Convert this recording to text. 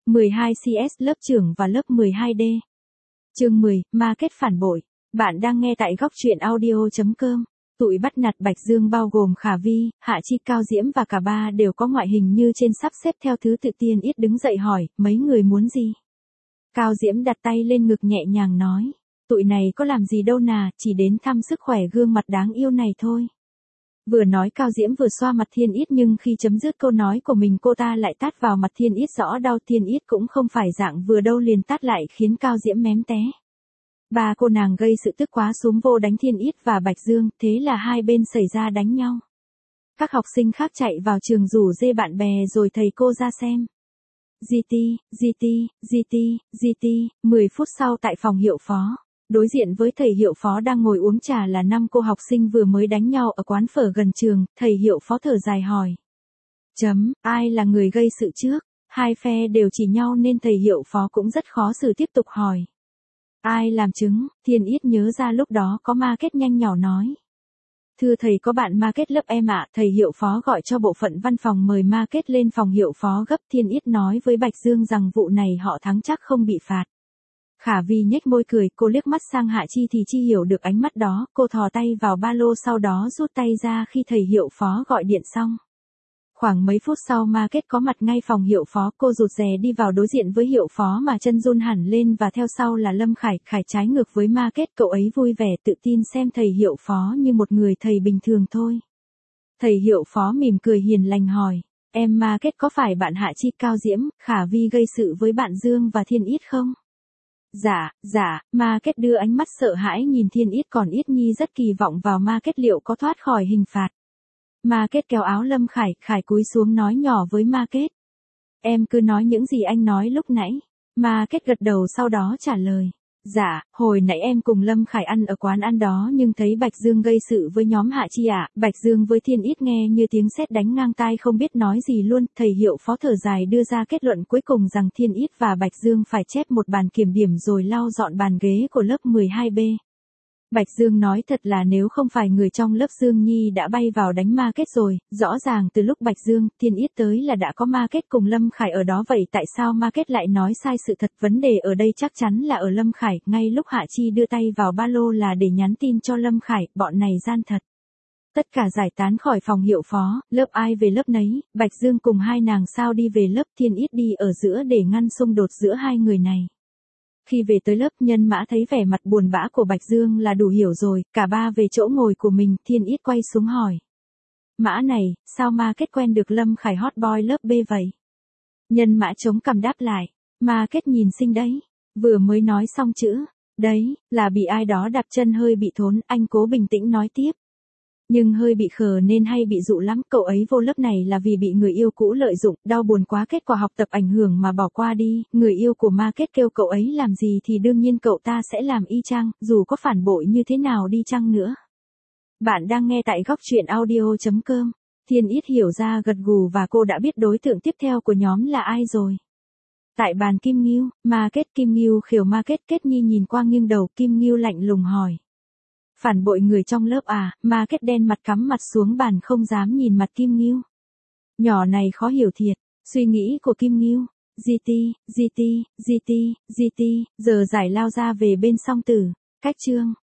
12CS lớp trưởng và lớp 12D. Chương 10, ma kết phản bội. Bạn đang nghe tại góc truyện audio.com. Tụi bắt nạt Bạch Dương bao gồm Khả Vi, Hạ Chi, Cao Diễm và cả ba đều có ngoại hình như trên sắp xếp theo thứ tự. Tiên Yết đứng dậy hỏi, mấy người muốn gì? Cao Diễm đặt tay lên ngực nhẹ nhàng nói, tụi này có làm gì đâu nà, chỉ đến thăm sức khỏe gương mặt đáng yêu này thôi. Vừa nói Cao Diễm vừa xoa mặt Thiên Yết, nhưng khi chấm dứt câu nói của mình cô ta lại tát vào mặt Thiên Yết rõ đau. Thiên Yết cũng không phải dạng vừa đâu liền tát lại khiến Cao Diễm mém té. Ba cô nàng gây sự tức quá xúm vô đánh Thiên Yết và Bạch Dương, thế là hai bên xảy ra đánh nhau. Các học sinh khác chạy vào trường rủ rê bạn bè rồi thầy cô ra xem. GT, 10 phút sau tại phòng hiệu phó. Đối diện với thầy hiệu phó đang ngồi uống trà là 5 cô học sinh vừa mới đánh nhau ở quán phở gần trường. Thầy hiệu phó thở dài hỏi, ai là người gây sự trước? Hai phe đều chỉ nhau nên thầy hiệu phó cũng rất khó xử tiếp tục hỏi. Ai làm chứng? Thiên Yết nhớ ra lúc đó có ma kết nhanh nhỏ nói. Thưa thầy, có bạn ma kết lớp em ạ. Thầy hiệu phó gọi cho bộ phận văn phòng mời ma kết lên phòng hiệu phó gấp. Thiên Yết nói với Bạch Dương rằng vụ này họ thắng chắc không bị phạt. Khả Vi nhếch môi cười, cô liếc mắt sang Hạ Chi thì Chi hiểu được ánh mắt đó, cô thò tay vào ba lô sau đó rút tay ra khi thầy hiệu phó gọi điện xong. Khoảng mấy phút sau ma kết có mặt ngay phòng hiệu phó, cô rụt rè đi vào đối diện với hiệu phó mà chân run hẳn lên và theo sau là Lâm Khải. Khải trái ngược với ma kết, cậu ấy vui vẻ tự tin xem thầy hiệu phó như một người thầy bình thường thôi. Thầy hiệu phó mỉm cười hiền lành hỏi, em ma kết có phải bạn Hạ Chi, Cao Diễm, Khả Vi gây sự với bạn Dương và Thiên Yết không? Dạ, ma kết đưa ánh mắt sợ hãi nhìn Thiên Yết, còn Yết Nhi rất kỳ vọng vào ma kết liệu có thoát khỏi hình phạt. Ma kết kéo áo Lâm Khải, Khải cúi xuống nói nhỏ với ma kết. Em cứ nói những gì anh nói lúc nãy. Ma kết gật đầu sau đó trả lời. Dạ, hồi nãy em cùng Lâm Khải ăn ở quán ăn đó nhưng thấy Bạch Dương gây sự với nhóm Hạ Chi ạ. Bạch Dương với Thiên Yết nghe như tiếng sét đánh ngang tai không biết nói gì luôn. Thầy hiệu phó thở dài đưa ra kết luận cuối cùng rằng Thiên Yết và Bạch Dương phải chép một bàn kiểm điểm rồi lau dọn bàn ghế của lớp 12B. Bạch Dương nói thật là nếu không phải người trong lớp Dương Nhi đã bay vào đánh ma kết rồi, rõ ràng từ lúc Bạch Dương, Thiên Yết tới là đã có ma kết cùng Lâm Khải ở đó, vậy tại sao ma kết lại nói sai sự thật? Vấn đề ở đây chắc chắn là ở Lâm Khải, ngay lúc Hạ Chi đưa tay vào ba lô là để nhắn tin cho Lâm Khải, bọn này gian thật. Tất cả giải tán khỏi phòng hiệu phó, lớp ai về lớp nấy, Bạch Dương cùng hai nàng sao đi về lớp, Thiên Yết đi ở giữa để ngăn xung đột giữa hai người này. Khi về tới lớp, Nhân Mã thấy vẻ mặt buồn bã của Bạch Dương là đủ hiểu rồi, cả ba về chỗ ngồi của mình. Thiên Yết quay xuống hỏi. Mã này, sao ma kết quen được Lâm Khải hot boy lớp B vậy? Nhân Mã chống cằm đáp lại. Ma kết nhìn xinh đấy. Vừa mới nói xong chữ đấy, là bị ai đó đạp chân hơi bị thốn, anh cố bình tĩnh nói tiếp. Nhưng hơi bị khờ nên hay bị dụ lắm, cậu ấy vô lớp này là vì bị người yêu cũ lợi dụng, đau buồn quá kết quả học tập ảnh hưởng mà bỏ qua đi, người yêu của ma kết kêu cậu ấy làm gì thì đương nhiên cậu ta sẽ làm y chang, dù có phản bội như thế nào đi chăng nữa. Bạn đang nghe tại góc truyện audio.com. Thiên Yết hiểu ra gật gù và cô đã biết đối tượng tiếp theo của nhóm là ai rồi. Tại bàn Kim Ngưu, ma kết Kim Ngưu khều ma kết. Kết Nhi nhìn qua nghiêng đầu, Kim Ngưu lạnh lùng hỏi. Phản bội người trong lớp à? Ma kết đen mặt cắm mặt xuống bàn không dám nhìn mặt Kim Ngưu. Nhỏ này khó hiểu thiệt. Suy nghĩ của Kim Ngưu. GT, giờ giải lao ra về bên song tử. Cách chương.